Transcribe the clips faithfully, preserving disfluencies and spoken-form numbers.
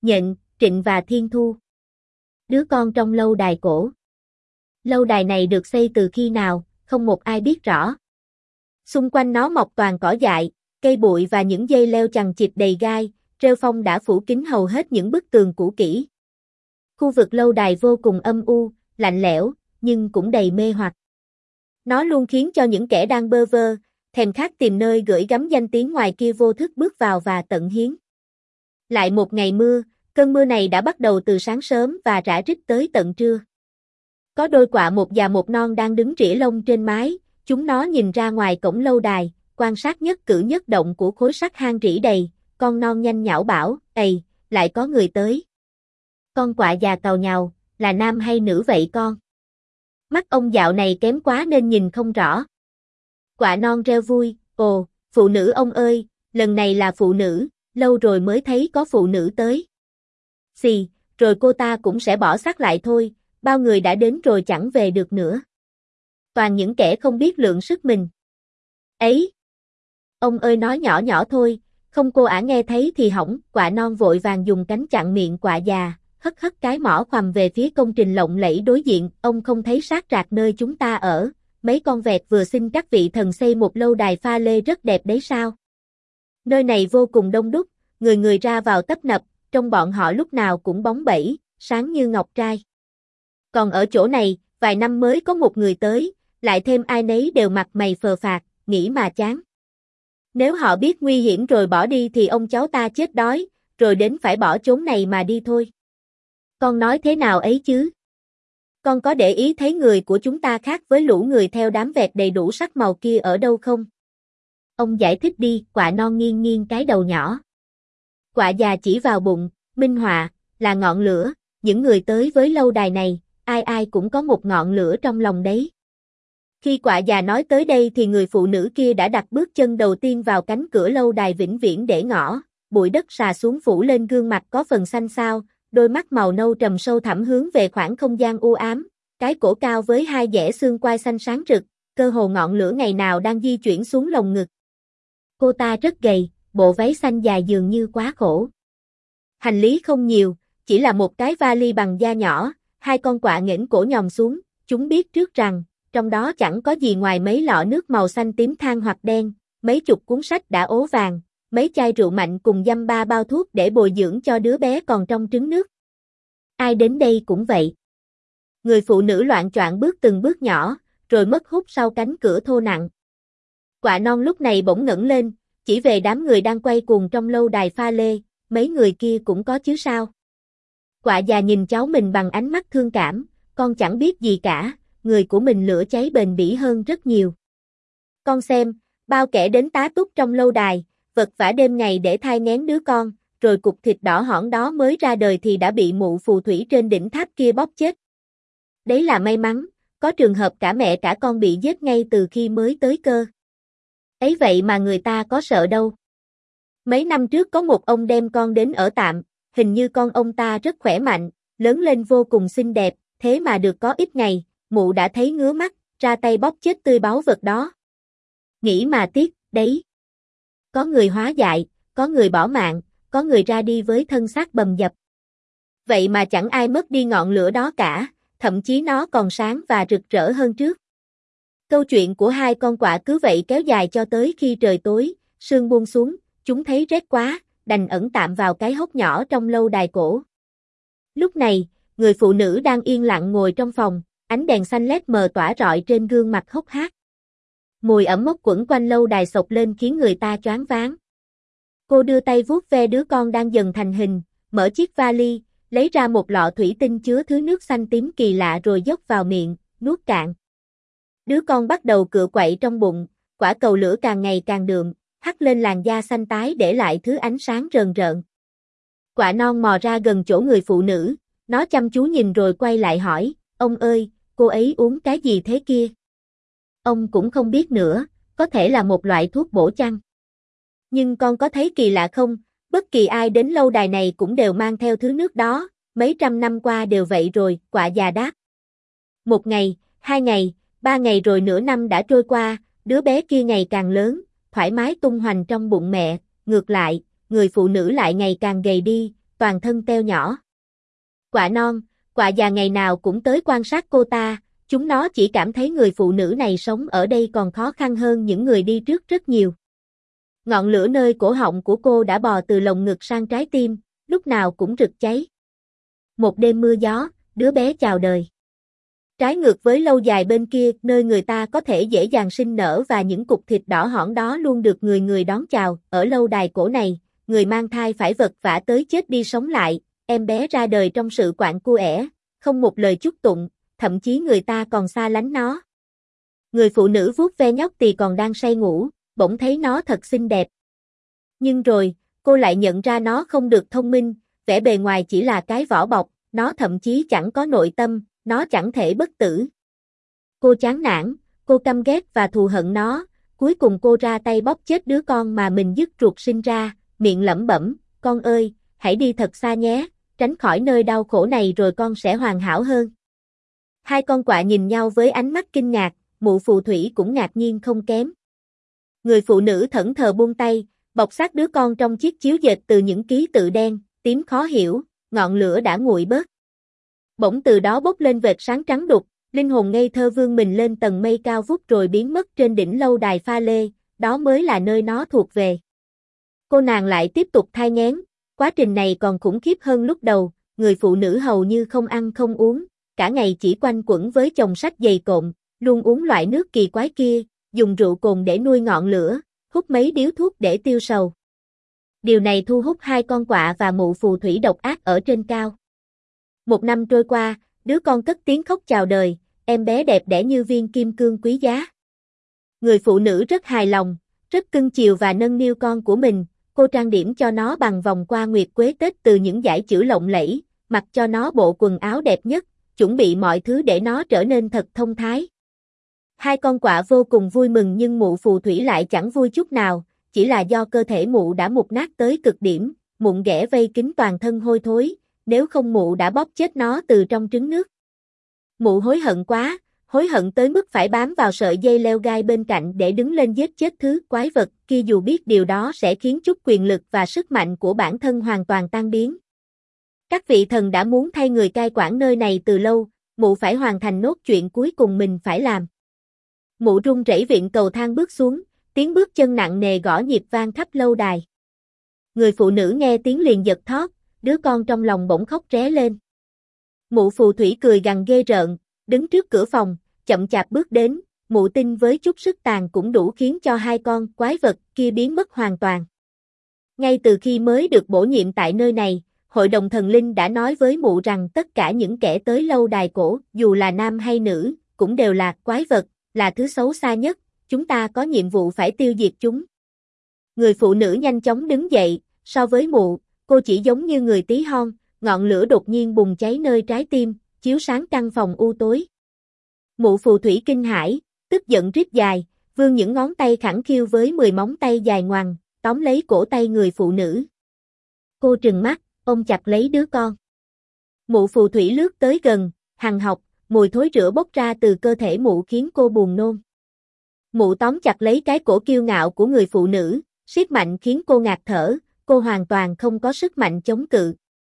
Nhận, Trịnh và Thiên Thu. Đứa con trong lâu đài cổ. Lâu đài này được xây từ khi nào, không một ai biết rõ. Xung quanh nó mọc toàn cỏ dại, cây bụi và những dây leo chằng chịt đầy gai, rêu phong đã phủ kín hầu hết những bức tường cũ kỹ. Khu vực lâu đài vô cùng âm u, lạnh lẽo, nhưng cũng đầy mê hoặc. Nó luôn khiến cho những kẻ đang bơ vơ, thèm khát tìm nơi gửi gắm danh tiếng ngoài kia vô thức bước vào và tận hiến. Lại một ngày mưa, cơn mưa này đã bắt đầu từ sáng sớm và rã rít tới tận trưa. Có đôi quạ một già một non đang đứng rỉa lông trên mái, chúng nó nhìn ra ngoài cổng lâu đài, quan sát nhất cử nhất động của khối sắt hang rỉ đầy, con non nhanh nhảu bảo, "Ầy, lại có người tới." Con quạ già càu nhàu, "Là nam hay nữ vậy con?" Mắt ông dạo này kém quá nên nhìn không rõ. Quạ non reo vui, "Ồ, phụ nữ ông ơi, lần này là phụ nữ, lâu rồi mới thấy có phụ nữ tới." "Xì, rồi cô ta cũng sẽ bỏ xác lại thôi, bao người đã đến rồi chẳng về được nữa. Toàn những kẻ không biết lượng sức mình." "Ấy! Ông ơi nói nhỏ nhỏ thôi, không cô ả nghe thấy thì hỏng." Quạ non vội vàng dùng cánh chặn miệng quạ già, hất hất cái mỏ khoằm về phía công trình lộng lẫy đối diện, "Ông không thấy xác rạc nơi chúng ta ở, mấy con vẹt vừa xin các vị thần xây một lâu đài pha lê rất đẹp đấy sao? Nơi này vô cùng đông đúc, người người ra vào tấp nập, trong bọn họ lúc nào cũng bóng bẩy, sáng như ngọc trai. Còn ở chỗ này, vài năm mới có một người tới, lại thêm ai nấy đều mặt mày phờ phạc, nghĩ mà chán. Nếu họ biết nguy hiểm rồi bỏ đi thì ông cháu ta chết đói, rồi đến phải bỏ chốn này mà đi thôi. Con nói thế nào ấy chứ? Con có để ý thấy người của chúng ta khác với lũ người theo đám vẹt đầy đủ sắc màu kia ở đâu không? Ông giải thích đi." Quạ non nghiêng nghiêng cái đầu nhỏ. Quạ già chỉ vào bụng, minh họa, "Là ngọn lửa, những người tới với lâu đài này, ai ai cũng có một ngọn lửa trong lòng đấy." Khi quạ già nói tới đây thì người phụ nữ kia đã đặt bước chân đầu tiên vào cánh cửa lâu đài vĩnh viễn để ngõ, bụi đất xà xuống phủ lên gương mặt có phần xanh xao, đôi mắt màu nâu trầm sâu thẳm hướng về khoảng không gian u ám, cái cổ cao với hai dẻ xương quai xanh sáng rực, cơ hồ ngọn lửa ngày nào đang di chuyển xuống lồng ngực. Cô ta rất gầy, bộ váy xanh dài dường như quá khổ. Hành lý không nhiều, chỉ là một cái vali bằng da nhỏ, hai con quạ nghển cổ nhòm xuống, chúng biết trước rằng, trong đó chẳng có gì ngoài mấy lọ nước màu xanh tím than hoặc đen, mấy chục cuốn sách đã ố vàng, mấy chai rượu mạnh cùng dăm ba bao thuốc để bồi dưỡng cho đứa bé còn trong trứng nước. Ai đến đây cũng vậy. Người phụ nữ loạng choạng bước từng bước nhỏ, rồi mất hút sau cánh cửa thô nặng. Quạ non lúc này bỗng ngẩng lên, chỉ về đám người đang quay cuồng trong lâu đài pha lê, "Mấy người kia cũng có chứ sao?" Quạ già nhìn cháu mình bằng ánh mắt thương cảm, "Con chẳng biết gì cả, người của mình lửa cháy bền bỉ hơn rất nhiều. Con xem, bao kẻ đến tá túc trong lâu đài, vật vã đêm ngày để thai nghén đứa con, rồi cục thịt đỏ hỏn đó mới ra đời thì đã bị mụ phù thủy trên đỉnh tháp kia bóp chết. Đấy là may mắn, có trường hợp cả mẹ cả con bị giết ngay từ khi mới tới cơ. Ấy vậy mà người ta có sợ đâu. Mấy năm trước có một ông đem con đến ở tạm, hình như con ông ta rất khỏe mạnh, lớn lên vô cùng xinh đẹp, thế mà được có ít ngày, mụ đã thấy ngứa mắt, ra tay bóp chết tươi báu vật đó. Nghĩ mà tiếc, đấy. Có người hóa dại, có người bỏ mạng, có người ra đi với thân xác bầm dập. Vậy mà chẳng ai mất đi ngọn lửa đó cả, thậm chí nó còn sáng và rực rỡ hơn trước." Câu chuyện của hai con quạ cứ vậy kéo dài cho tới khi trời tối, sương buông xuống, chúng thấy rét quá, đành ẩn tạm vào cái hốc nhỏ trong lâu đài cổ. Lúc này, người phụ nữ đang yên lặng ngồi trong phòng, ánh đèn xanh lét mờ tỏa rọi trên gương mặt hốc hác. Mùi ẩm mốc quẩn quanh lâu đài xộc lên khiến người ta choáng váng. Cô đưa tay vuốt ve đứa con đang dần thành hình, mở chiếc vali, lấy ra một lọ thủy tinh chứa thứ nước xanh tím kỳ lạ rồi dốc vào miệng, nuốt cạn. Đứa con bắt đầu cựa quậy trong bụng, quả cầu lửa càng ngày càng đượm, hắt lên làn da xanh tái để lại thứ ánh sáng rờn rợn. Quạ non mò ra gần chỗ người phụ nữ, nó chăm chú nhìn rồi quay lại hỏi, "Ông ơi, cô ấy uống cái gì thế kia?" Ông cũng không biết nữa, có thể là một loại thuốc bổ chăng? Nhưng con có thấy kỳ lạ không, bất kỳ ai đến lâu đài này cũng đều mang theo thứ nước đó, mấy trăm năm qua đều vậy rồi, quạ già đáp. Một ngày, hai ngày, ba ngày rồi nửa năm đã trôi qua, đứa bé kia ngày càng lớn, thoải mái tung hoành trong bụng mẹ, ngược lại, người phụ nữ lại ngày càng gầy đi, toàn thân teo nhỏ. Quạ non, quạ già ngày nào cũng tới quan sát cô ta, chúng nó chỉ cảm thấy người phụ nữ này sống ở đây còn khó khăn hơn những người đi trước rất nhiều. Ngọn lửa nơi cổ họng của cô đã bò từ lồng ngực sang trái tim, lúc nào cũng rực cháy. Một đêm mưa gió, đứa bé chào đời. Trái ngược với lâu dài bên kia, nơi người ta có thể dễ dàng sinh nở và những cục thịt đỏ hỏn đó luôn được người người đón chào, ở lâu đài cổ này, người mang thai phải vật vã tới chết đi sống lại, em bé ra đời trong sự quạnh cua ẻ, không một lời chúc tụng, thậm chí người ta còn xa lánh nó. Người phụ nữ vuốt ve nhóc tỳ còn đang say ngủ, bỗng thấy nó thật xinh đẹp. Nhưng rồi, cô lại nhận ra nó không được thông minh, vẻ bề ngoài chỉ là cái vỏ bọc, nó thậm chí chẳng có nội tâm, nó chẳng thể bất tử. Cô chán nản, cô căm ghét và thù hận nó, cuối cùng cô ra tay bóp chết đứa con mà mình dứt ruột sinh ra, miệng lẩm bẩm, con ơi, hãy đi thật xa nhé, tránh khỏi nơi đau khổ này rồi con sẽ hoàn hảo hơn. Hai con quạ nhìn nhau với ánh mắt kinh ngạc, mụ phù thủy cũng ngạc nhiên không kém. Người phụ nữ thẫn thờ buông tay, bọc xác đứa con trong chiếc chiếu dệt từ những ký tự đen, tím khó hiểu, ngọn lửa đã nguội bớt. Bỗng từ đó bốc lên vệt sáng trắng đục, linh hồn ngây thơ vươn mình lên tầng mây cao vút rồi biến mất trên đỉnh lâu đài pha lê, đó mới là nơi nó thuộc về. Cô nàng lại tiếp tục thai nghén, quá trình này còn khủng khiếp hơn lúc đầu, người phụ nữ hầu như không ăn không uống, cả ngày chỉ quanh quẩn với chồng sách dày cộm, luôn uống loại nước kỳ quái kia, dùng rượu cồn để nuôi ngọn lửa, hút mấy điếu thuốc để tiêu sầu. Điều này thu hút hai con quạ và mụ phù thủy độc ác ở trên cao. Một năm trôi qua, đứa con cất tiếng khóc chào đời, em bé đẹp đẽ như viên kim cương quý giá. Người phụ nữ rất hài lòng, rất cưng chiều và nâng niu con của mình, cô trang điểm cho nó bằng vòng qua nguyệt quế tết từ những dải chữ lộng lẫy, mặc cho nó bộ quần áo đẹp nhất, chuẩn bị mọi thứ để nó trở nên thật thông thái. Hai con quạ vô cùng vui mừng nhưng mụ phù thủy lại chẳng vui chút nào, chỉ là do cơ thể mụ đã mục nát tới cực điểm, mụn ghẻ vây kín toàn thân hôi thối, nếu không mụ đã bóp chết nó từ trong trứng nước. Mụ hối hận quá, hối hận tới mức phải bám vào sợi dây leo gai bên cạnh để đứng lên giết chết thứ quái vật kia dù biết điều đó sẽ khiến chút quyền lực và sức mạnh của bản thân hoàn toàn tan biến. Các vị thần đã muốn thay người cai quản nơi này từ lâu, mụ phải hoàn thành nốt chuyện cuối cùng mình phải làm. Mụ run rẩy viện cầu thang bước xuống, tiếng bước chân nặng nề gõ nhịp vang khắp lâu đài. Người phụ nữ nghe tiếng liền giật thót, đứa con trong lòng bỗng khóc ré lên. Mụ phù thủy cười gằn ghê rợn, đứng trước cửa phòng, chậm chạp bước đến, mụ tin với chút sức tàn cũng đủ khiến cho hai con quái vật kia biến mất hoàn toàn. Ngay từ khi mới được bổ nhiệm tại nơi này, Hội đồng thần linh đã nói với mụ rằng tất cả những kẻ tới lâu đài cổ, dù là nam hay nữ, cũng đều là quái vật, là thứ xấu xa nhất, chúng ta có nhiệm vụ phải tiêu diệt chúng. Người phụ nữ nhanh chóng đứng dậy, so với mụ, cô chỉ giống như người tí hon, ngọn lửa đột nhiên bùng cháy nơi trái tim, chiếu sáng căn phòng u tối. Mụ phù thủy kinh hãi, tức giận rít dài, vươn những ngón tay khẳng khiu với mười móng tay dài ngoằng, tóm lấy cổ tay người phụ nữ. Cô trừng mắt, ôm chặt lấy đứa con. Mụ phù thủy lướt tới gần, hằn học, mùi thối rữa bốc ra từ cơ thể mụ khiến cô buồn nôn. Mụ tóm chặt lấy cái cổ kiêu ngạo của người phụ nữ, siết mạnh khiến cô ngạt thở, cô hoàn toàn không có sức mạnh chống cự.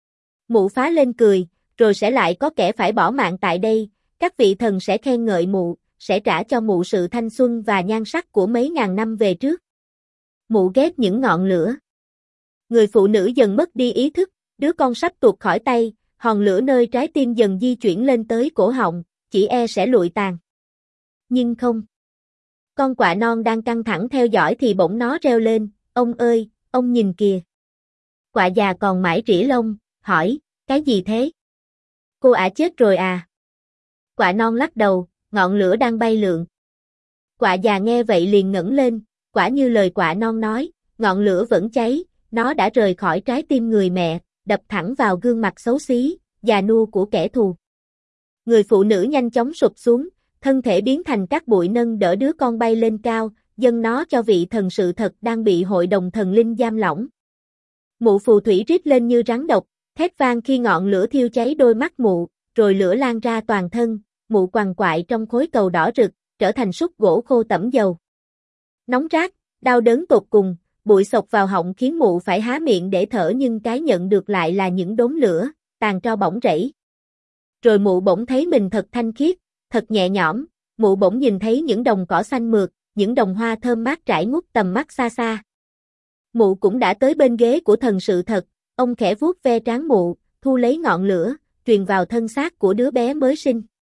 Mụ phá lên cười, rồi sẽ lại có kẻ phải bỏ mạng tại đây, các vị thần sẽ khen ngợi mụ, sẽ trả cho mụ sự thanh xuân và nhan sắc của mấy ngàn năm về trước. Mụ ghét những ngọn lửa. Người phụ nữ dần mất đi ý thức, đứa con sắp tuột khỏi tay, hòn lửa nơi trái tim dần di chuyển lên tới cổ họng, chỉ e sẽ lụi tàn. Nhưng không. Con quạ non đang căng thẳng theo dõi thì bỗng nó reo lên, ông ơi, ông nhìn kìa. Quạ già còn mãi rỉa lông, hỏi, cái gì thế? Cô ả chết rồi à? Quạ non lắc đầu, ngọn lửa đang bay lượn. Quạ già nghe vậy liền ngẩng lên, quả như lời quạ non nói, ngọn lửa vẫn cháy, nó đã rời khỏi trái tim người mẹ, đập thẳng vào gương mặt xấu xí, già nua của kẻ thù. Người phụ nữ nhanh chóng sụp xuống, thân thể biến thành các bụi nâng đỡ đứa con bay lên cao, dâng nó cho vị thần sự thật đang bị hội đồng thần linh giam lỏng. Mụ phù thủy rít lên như rắn độc, thét vang khi ngọn lửa thiêu cháy đôi mắt mụ, rồi lửa lan ra toàn thân, mụ quằn quại trong khối cầu đỏ rực, trở thành súc gỗ khô tẩm dầu. Nóng rát, đau đớn tột cùng, Bụi xộc vào họng khiến mụ phải há miệng để thở nhưng cái nhận được lại là những đốm lửa, tàn tro bỏng rẫy. Rồi mụ bỗng thấy mình thật thanh khiết, thật nhẹ nhõm, mụ bỗng nhìn thấy những đồng cỏ xanh mượt, những đồng hoa thơm mát trải ngút tầm mắt xa xa. Mụ cũng đã tới bên ghế của thần sự thật, ông khẽ vuốt ve trán mụ, thu lấy ngọn lửa, truyền vào thân xác của đứa bé mới sinh.